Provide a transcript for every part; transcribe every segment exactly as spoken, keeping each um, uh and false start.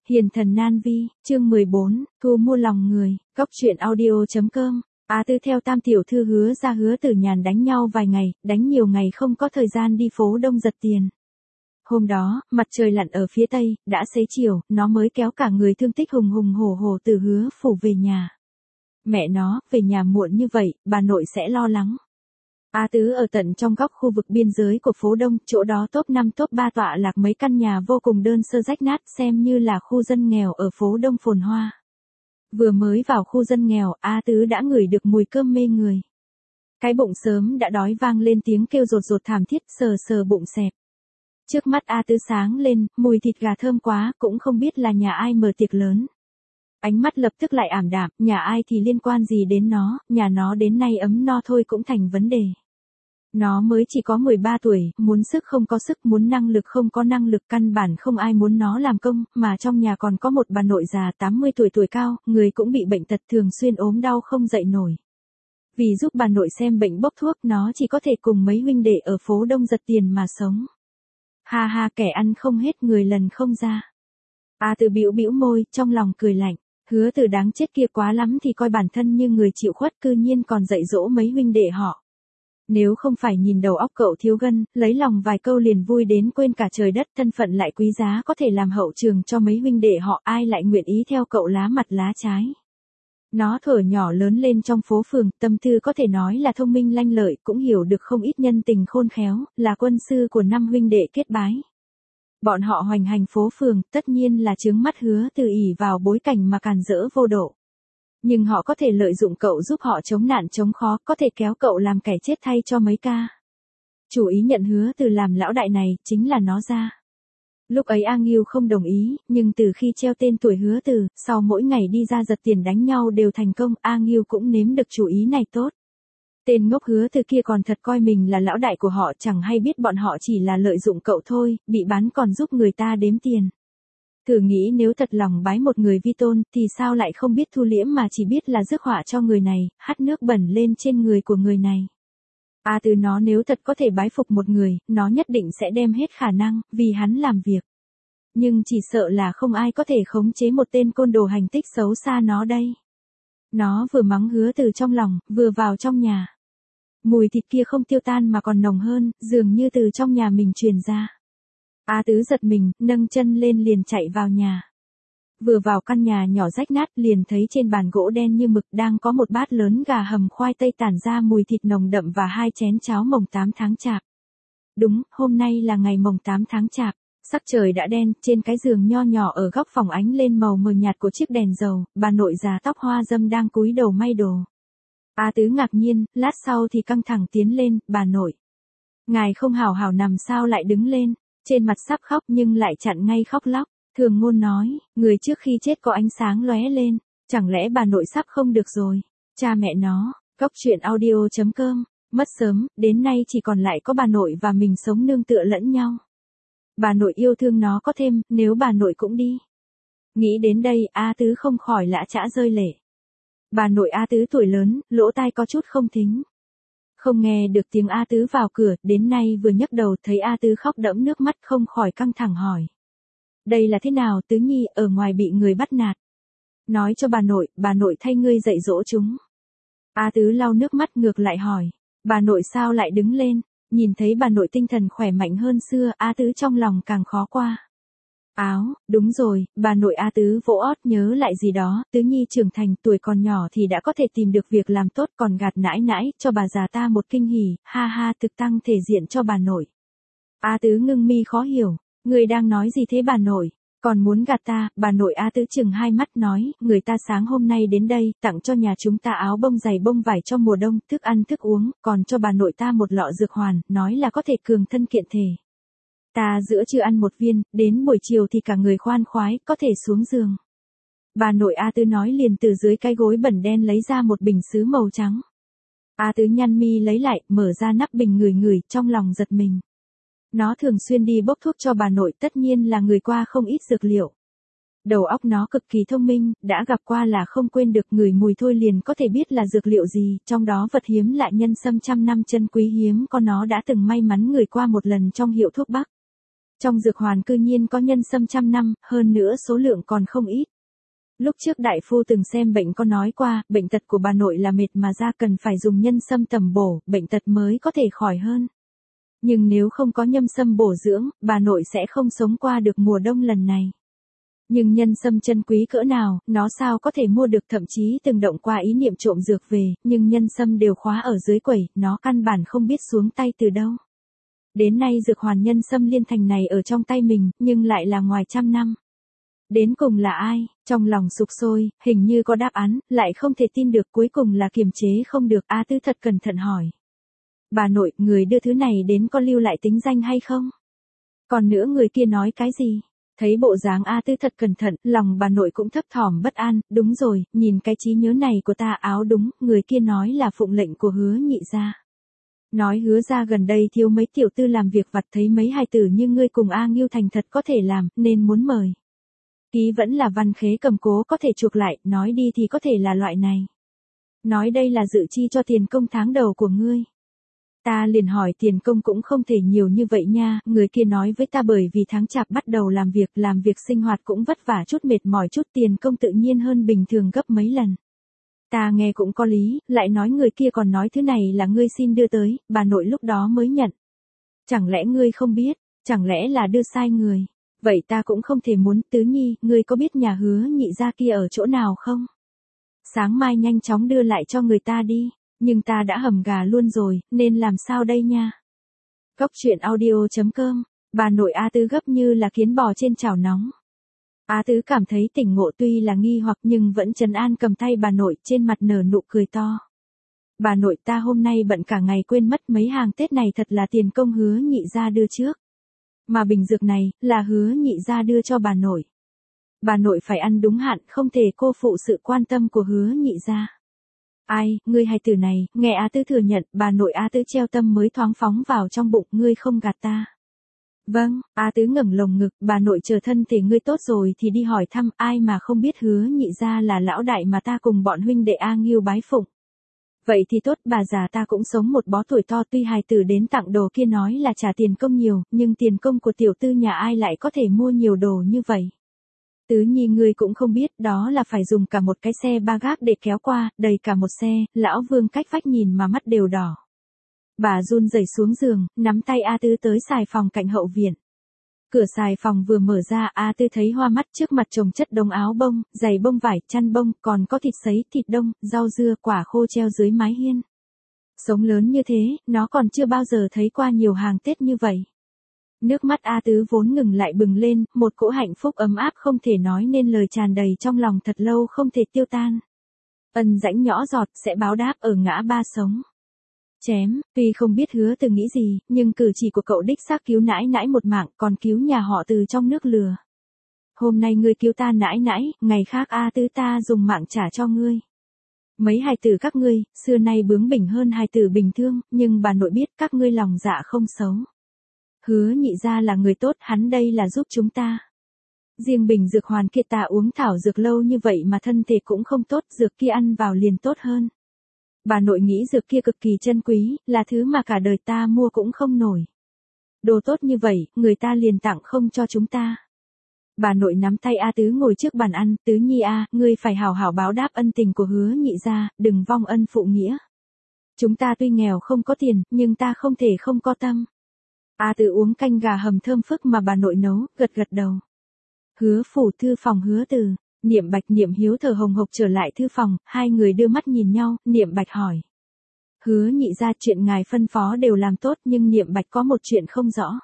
Hiền thần nan vi, chương mười bốn, thu mua lòng người, góc truyện audio.com. A Tư theo Tam tiểu thư Hứa ra Hứa Tử Nhàn đánh nhau vài ngày, đánh nhiều ngày không có thời gian đi phố Đông giật tiền. Hôm đó, mặt trời lặn ở phía tây, đã xế chiều, nó mới kéo cả người thương tích hùng hùng hổ hổ từ Hứa phủ về nhà. Mẹ nó, về nhà muộn như vậy, bà nội sẽ lo lắng. A Tứ ở tận trong góc khu vực biên giới của phố Đông, chỗ đó top năm top ba tọa lạc mấy căn nhà vô cùng đơn sơ rách nát, xem như là khu dân nghèo ở phố Đông phồn hoa. Vừa mới vào khu dân nghèo, A Tứ đã ngửi được mùi cơm mê người. Cái bụng sớm đã đói vang lên tiếng kêu rột rột thảm thiết, sờ sờ bụng xẹp. Trước mắt A Tứ sáng lên, mùi thịt gà thơm quá, cũng không biết là nhà ai mở tiệc lớn. Ánh mắt lập tức lại ảm đạm, nhà ai thì liên quan gì đến nó, nhà nó đến nay ấm no thôi cũng thành vấn đề. Nó mới chỉ có mười ba tuổi, muốn sức không có sức, muốn năng lực không có năng lực, căn bản không ai muốn nó làm công, mà trong nhà còn có một bà nội già tám mươi tuổi tuổi cao, người cũng bị bệnh tật thường xuyên ốm đau không dậy nổi. Vì giúp bà nội xem bệnh bốc thuốc, nó chỉ có thể cùng mấy huynh đệ ở phố Đông giật tiền mà sống. Ha ha, kẻ ăn không hết người lần không ra. A Tư bĩu bĩu môi, trong lòng cười lạnh. Hứa Tử đáng chết kia quá lắm thì coi bản thân như người chịu khuất, cư nhiên còn dạy dỗ mấy huynh đệ họ. Nếu không phải nhìn đầu óc cậu thiếu gân, lấy lòng vài câu liền vui đến quên cả trời đất, thân phận lại quý giá, có thể làm hậu trường cho mấy huynh đệ họ, ai lại nguyện ý theo cậu lá mặt lá trái. Nó thuở nhỏ lớn lên trong phố phường, tâm tư có thể nói là thông minh lanh lợi, cũng hiểu được không ít nhân tình khôn khéo, là quân sư của năm huynh đệ kết bái. Bọn họ hoành hành phố phường, tất nhiên là chướng mắt Hứa Từ ỷ vào bối cảnh mà càn rỡ vô độ. Nhưng họ có thể lợi dụng cậu giúp họ chống nạn chống khó, có thể kéo cậu làm kẻ chết thay cho mấy ca. Chủ ý nhận Hứa Từ làm lão đại này, chính là nó ra. Lúc ấy A Ngưu không đồng ý, nhưng từ khi treo tên tuổi Hứa Từ, sau mỗi ngày đi ra giật tiền đánh nhau đều thành công, A Ngưu cũng nếm được chủ ý này tốt. Tên ngốc Hứa Từ kia còn thật coi mình là lão đại của họ, chẳng hay biết bọn họ chỉ là lợi dụng cậu thôi, bị bán còn giúp người ta đếm tiền. Thử nghĩ nếu thật lòng bái một người vi tôn, thì sao lại không biết thu liễm mà chỉ biết là rước họa cho người này, hắt nước bẩn lên trên người của người này. A Từ nó nếu thật có thể bái phục một người, nó nhất định sẽ đem hết khả năng, vì hắn làm việc. Nhưng chỉ sợ là không ai có thể khống chế một tên côn đồ hành tích xấu xa nó đây. Nó vừa mắng Hứa Từ trong lòng, vừa vào trong nhà. Mùi thịt kia không tiêu tan mà còn nồng hơn, dường như từ trong nhà mình truyền ra. A Tứ giật mình, nâng chân lên liền chạy vào nhà. Vừa vào căn nhà nhỏ rách nát liền thấy trên bàn gỗ đen như mực đang có một bát lớn gà hầm khoai tây tản ra mùi thịt nồng đậm và hai chén cháo mồng tám tháng chạp. Đúng, hôm nay là ngày mồng tám tháng chạp. Sắc trời đã đen, trên cái giường nho nhỏ ở góc phòng ánh lên màu mờ nhạt của chiếc đèn dầu, bà nội già tóc hoa râm đang cúi đầu may đồ. A Tứ ngạc nhiên, lát sau thì căng thẳng tiến lên, bà nội. Ngài không hào hào nằm sao lại đứng lên, trên mặt sắp khóc nhưng lại chặn ngay khóc lóc. Thường ngôn nói, người trước khi chết có ánh sáng lóe lên, chẳng lẽ bà nội sắp không được rồi. Cha mẹ nó, góc truyện audio.com, mất sớm, đến nay chỉ còn lại có bà nội và mình sống nương tựa lẫn nhau. Bà nội yêu thương nó có thêm, nếu bà nội cũng đi. Nghĩ đến đây, A Tứ không khỏi lã chã rơi lệ. Bà nội A Tứ tuổi lớn, lỗ tai có chút không thính. Không nghe được tiếng A Tứ vào cửa, đến nay vừa nhấc đầu thấy A Tứ khóc đẫm nước mắt không khỏi căng thẳng hỏi. Đây là thế nào Tứ Nhi, ở ngoài bị người bắt nạt. Nói cho bà nội, bà nội thay ngươi dạy dỗ chúng. A Tứ lau nước mắt ngược lại hỏi. Bà nội sao lại đứng lên, nhìn thấy bà nội tinh thần khỏe mạnh hơn xưa, A Tứ trong lòng càng khó qua. Áo, đúng rồi, bà nội A Tứ vỗ ót nhớ lại gì đó, Tứ Nhi trưởng thành tuổi còn nhỏ thì đã có thể tìm được việc làm tốt còn gạt nãi nãi, cho bà già ta một kinh hỉ, ha ha thực tăng thể diện cho bà nội. A Tứ ngưng mi khó hiểu, người đang nói gì thế bà nội, còn muốn gạt ta, bà nội A Tứ chừng hai mắt nói, người ta sáng hôm nay đến đây, tặng cho nhà chúng ta áo bông dày bông vải cho mùa đông, thức ăn thức uống, còn cho bà nội ta một lọ dược hoàn, nói là có thể cường thân kiện thể. Ta giữa trưa ăn một viên, đến buổi chiều thì cả người khoan khoái, có thể xuống giường. Bà nội A Tứ nói liền từ dưới cái gối bẩn đen lấy ra một bình sứ màu trắng. A Tứ nhăn mi lấy lại, mở ra nắp bình ngửi ngửi, trong lòng giật mình. Nó thường xuyên đi bốc thuốc cho bà nội, tất nhiên là người qua không ít dược liệu. Đầu óc nó cực kỳ thông minh, đã gặp qua là không quên được, ngửi mùi thôi liền có thể biết là dược liệu gì, trong đó vật hiếm lạ nhân sâm trăm năm chân quý hiếm có nó đã từng may mắn ngửi qua một lần trong hiệu thuốc Bắc. Trong dược hoàn cư nhiên có nhân sâm trăm năm, hơn nữa số lượng còn không ít. Lúc trước đại phu từng xem bệnh có nói qua, bệnh tật của bà nội là mệt mà ra cần phải dùng nhân sâm tầm bổ, bệnh tật mới có thể khỏi hơn. Nhưng nếu không có nhân sâm bổ dưỡng, bà nội sẽ không sống qua được mùa đông lần này. Nhưng nhân sâm chân quý cỡ nào, nó sao có thể mua được, thậm chí từng động qua ý niệm trộm dược về, nhưng nhân sâm đều khóa ở dưới quầy, nó căn bản không biết xuống tay từ đâu. Đến nay dược hoàn nhân sâm liên thành này ở trong tay mình, nhưng lại là ngoài trăm năm. Đến cùng là ai? Trong lòng sục sôi, hình như có đáp án, lại không thể tin được, cuối cùng là kiềm chế không được. A Tứ thật cẩn thận hỏi. Bà nội, người đưa thứ này đến có lưu lại tính danh hay không? Còn nữa người kia nói cái gì? Thấy bộ dáng A Tứ thật cẩn thận, lòng bà nội cũng thấp thỏm bất an. Đúng rồi, nhìn cái trí nhớ này của ta, áo đúng, người kia nói là phụng lệnh của Hứa nhị gia. Nói Hứa gia gần đây thiếu mấy tiểu tư làm việc vặt, thấy mấy hài tử như ngươi cùng A Ngưu thành thật có thể làm, nên muốn mời. Ký vẫn là văn khế cầm cố có thể chuộc lại, nói đi thì có thể là loại này. Nói đây là dự chi cho tiền công tháng đầu của ngươi. Ta liền hỏi tiền công cũng không thể nhiều như vậy nha, người kia nói với ta bởi vì tháng chạp bắt đầu làm việc, làm việc sinh hoạt cũng vất vả chút, mệt mỏi chút, tiền công tự nhiên hơn bình thường gấp mấy lần. Ta nghe cũng có lý, lại nói người kia còn nói thứ này là ngươi xin đưa tới, bà nội lúc đó mới nhận. Chẳng lẽ ngươi không biết, chẳng lẽ là đưa sai người? Vậy ta cũng không thể muốn. Tứ Nhi, ngươi có biết nhà Hứa nhị gia kia ở chỗ nào không? Sáng mai nhanh chóng đưa lại cho người ta đi, nhưng ta đã hầm gà luôn rồi, nên làm sao đây nha? Cốc truyện audio chấm com, bà nội A Tứ gấp như là kiến bò trên chảo nóng. A Tứ cảm thấy tỉnh ngộ, tuy là nghi hoặc nhưng vẫn trấn an, cầm tay bà nội, trên mặt nở nụ cười to. Bà nội, ta hôm nay bận cả ngày quên mất, mấy hàng Tết này thật là tiền công Hứa nhị gia đưa trước. Mà bình dược này, là Hứa nhị gia đưa cho bà nội. Bà nội phải ăn đúng hạn, không thể cô phụ sự quan tâm của Hứa nhị gia. Ai, ngươi hài tử này, nghe A Tứ thừa nhận, bà nội A Tứ treo tâm mới thoáng phóng vào trong bụng, ngươi không gạt ta. Vâng, A Tứ ngẩng lồng ngực, bà nội chờ thân thể ngươi tốt rồi thì đi hỏi thăm, ai mà không biết Hứa nhị gia là lão đại mà ta cùng bọn huynh đệ A Ngưu bái phụng. Vậy thì tốt, bà già ta cũng sống một bó tuổi to, tuy hài tử đến tặng đồ kia nói là trả tiền công nhiều, nhưng tiền công của tiểu tư nhà ai lại có thể mua nhiều đồ như vậy. Tứ Nhi, ngươi cũng không biết, đó là phải dùng cả một cái xe ba gác để kéo qua, đầy cả một xe. Lão Vương cách vách nhìn mà mắt đều đỏ. Bà run rẩy xuống giường, nắm tay A Tứ tới xài phòng cạnh hậu viện. Cửa xài phòng vừa mở ra, A Tứ thấy hoa mắt, trước mặt chồng chất đống áo bông, giày bông vải, chăn bông, còn có thịt sấy, thịt đông, rau dưa, quả khô treo dưới mái hiên. Sống lớn như thế, nó còn chưa bao giờ thấy qua nhiều hàng Tết như vậy. Nước mắt A Tứ vốn ngừng lại bừng lên, một cỗ hạnh phúc ấm áp không thể nói nên lời tràn đầy trong lòng, thật lâu không thể tiêu tan. Ân rãnh nhỏ giọt sẽ báo đáp ở ngã ba sống. Chém, tuy không biết Hứa Từ nghĩ gì, nhưng cử chỉ của cậu đích xác cứu nãi nãi một mạng, còn cứu nhà họ Từ trong nước lừa. Hôm nay ngươi cứu ta nãi nãi, ngày khác A Tứ ta dùng mạng trả cho ngươi. Mấy hài tử các ngươi, xưa nay bướng bỉnh hơn hài tử bình thường, nhưng bà nội biết các ngươi lòng dạ không xấu. Hứa nhị gia là người tốt, hắn đây là giúp chúng ta. Riêng bình dược hoàn kia ta uống thảo dược lâu như vậy mà thân thể cũng không tốt, dược kia ăn vào liền tốt hơn. Bà nội nghĩ dược kia cực kỳ chân quý, là thứ mà cả đời ta mua cũng không nổi. Đồ tốt như vậy, người ta liền tặng không cho chúng ta. Bà nội nắm tay A Tứ ngồi trước bàn ăn, Tứ Nhi a, ngươi phải hảo hảo báo đáp ân tình của Hứa nhị gia, đừng vong ân phụ nghĩa. Chúng ta tuy nghèo không có tiền, nhưng ta không thể không có tâm. A Tứ uống canh gà hầm thơm phức mà bà nội nấu, gật gật đầu. Hứa phủ thư phòng Hứa Từ, Niệm Bạch Niệm Hiếu thở hồng hộc trở lại thư phòng, hai người đưa mắt nhìn nhau, Niệm Bạch hỏi. Hứa nhị gia, chuyện ngài phân phó đều làm tốt, nhưng Niệm Bạch có một chuyện không rõ.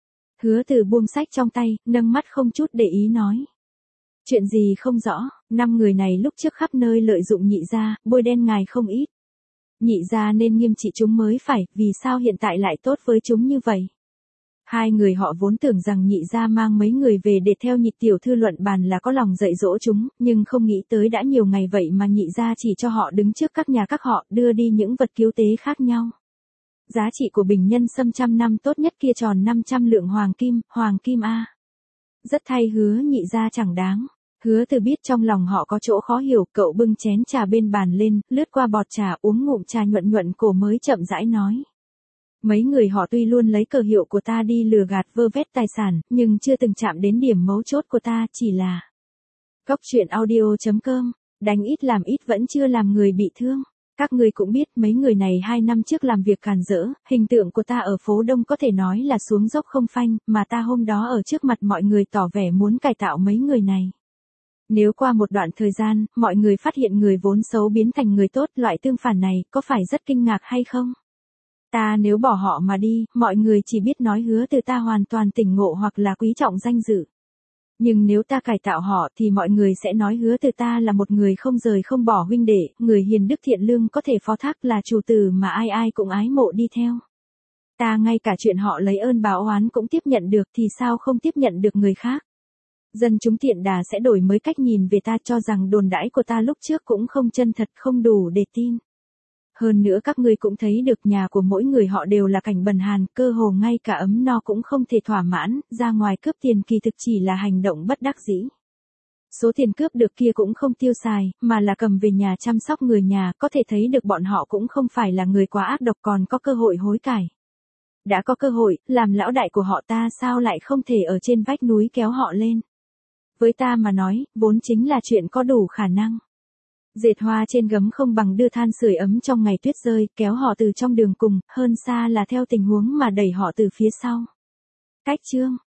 Hứa Từ buông sách trong tay, nâng mắt không chút để ý nói. Chuyện gì không rõ, năm người này lúc trước khắp nơi lợi dụng nhị gia, bôi đen ngài không ít. Nhị gia nên nghiêm trị chúng mới phải, vì sao hiện tại lại tốt với chúng như vậy? Hai người họ vốn tưởng rằng nhị gia mang mấy người về để theo nhị tiểu thư luận bàn là có lòng dạy dỗ chúng, nhưng không nghĩ tới đã nhiều ngày vậy mà nhị gia chỉ cho họ đứng trước các nhà các họ, đưa đi những vật cứu tế khác nhau. Giá trị của bình nhân sâm trăm năm tốt nhất kia tròn năm trăm lượng hoàng kim, hoàng kim a. Rất thay Hứa nhị gia chẳng đáng. Hứa Từ biết trong lòng họ có chỗ khó hiểu, cậu bưng chén trà bên bàn lên, lướt qua bọt trà, uống ngụm trà nhuận nhuận cổ mới chậm rãi nói. Mấy người họ tuy luôn lấy cờ hiệu của ta đi lừa gạt vơ vét tài sản, nhưng chưa từng chạm đến điểm mấu chốt của ta, chỉ là Góc truyện audio chấm com, đánh ít làm ít vẫn chưa làm người bị thương. Các người cũng biết mấy người này hai năm trước làm việc càn rỡ, hình tượng của ta ở phố Đông có thể nói là xuống dốc không phanh, mà ta hôm đó ở trước mặt mọi người tỏ vẻ muốn cải tạo mấy người này. Nếu qua một đoạn thời gian, mọi người phát hiện người vốn xấu biến thành người tốt, loại tương phản này, có phải rất kinh ngạc hay không? Ta nếu bỏ họ mà đi, mọi người chỉ biết nói Hứa Từ ta hoàn toàn tỉnh ngộ hoặc là quý trọng danh dự. Nhưng nếu ta cải tạo họ thì mọi người sẽ nói Hứa Từ ta là một người không rời không bỏ huynh đệ, người hiền đức thiện lương có thể phó thác, là chủ tử mà ai ai cũng ái mộ đi theo. Ta ngay cả chuyện họ lấy ơn báo oán cũng tiếp nhận được thì sao không tiếp nhận được người khác? Dân chúng tiện đà sẽ đổi mới cách nhìn về ta, cho rằng đồn đãi của ta lúc trước cũng không chân thật, không đủ để tin. Hơn nữa các ngươi cũng thấy được nhà của mỗi người họ đều là cảnh bần hàn, cơ hồ ngay cả ấm no cũng không thể thỏa mãn, ra ngoài cướp tiền kỳ thực chỉ là hành động bất đắc dĩ. Số tiền cướp được kia cũng không tiêu xài, mà là cầm về nhà chăm sóc người nhà, có thể thấy được bọn họ cũng không phải là người quá ác độc, còn có cơ hội hối cải. Đã có cơ hội, làm lão đại của họ ta sao lại không thể ở trên vách núi kéo họ lên. Với ta mà nói, vốn chính là chuyện có đủ khả năng. Dệt hoa trên gấm không bằng đưa than sưởi ấm trong ngày tuyết rơi, kéo họ từ trong đường cùng, hơn xa là theo tình huống mà đẩy họ từ phía sau. Cách chương